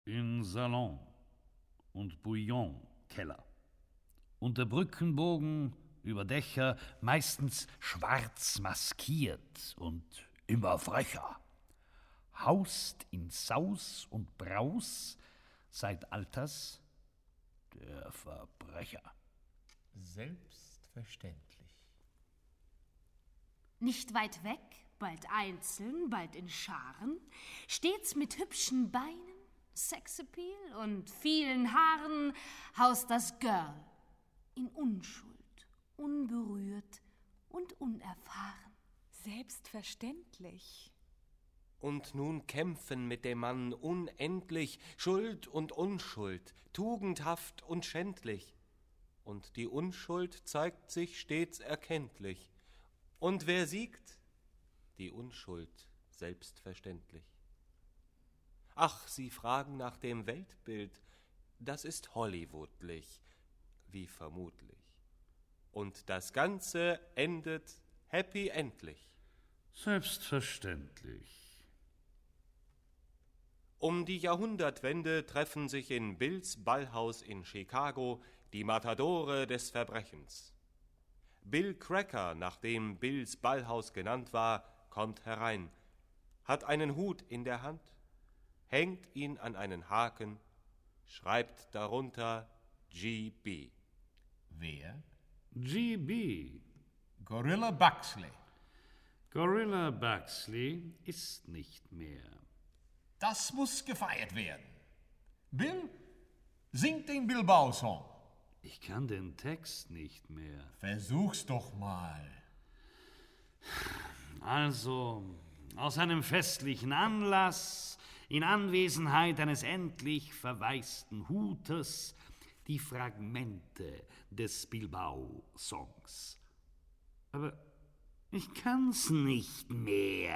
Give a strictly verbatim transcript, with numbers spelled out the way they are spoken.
In Salon und Bouillon-Keller. Und der Brückenbogen über Dächer meistens schwarz maskiert und immer frecher. Haust in Saus und Braus seit Alters der Verbrecher. Selbstverständlich. Nicht weit weg, bald einzeln, bald in Scharen, stets mit hübschen Beinen, Sexappeal und vielen Haaren haust das Girl in Unschuld, unberührt und unerfahren. Selbstverständlich. Und nun kämpfen mit dem Mann unendlich Schuld und Unschuld, tugendhaft und schändlich. Und die Unschuld zeigt sich stets erkenntlich. Und wer siegt? Die Unschuld selbstverständlich. Ach, Sie fragen nach dem Weltbild, das ist Hollywoodlich, wie vermutlich. Und das Ganze endet happy endlich. Selbstverständlich. Um die Jahrhundertwende treffen sich in Bills Ballhaus in Chicago die Matadore des Verbrechens. Bill Cracker, nach dem Bills Ballhaus genannt war, kommt herein, hat einen Hut in der Hand, hängt ihn an einen Haken, schreibt darunter G B. Wer? G B. Gorilla Buxley. Gorilla Buxley ist nicht mehr. Das muss gefeiert werden. Bill, singt den Bilbao-Song. Ich kann den Text nicht mehr. Versuch's doch mal. Also, aus einem festlichen Anlass, in Anwesenheit eines endlich verwaisten Hutes, die Fragmente des Bilbao-Songs. Aber ich kann's nicht mehr.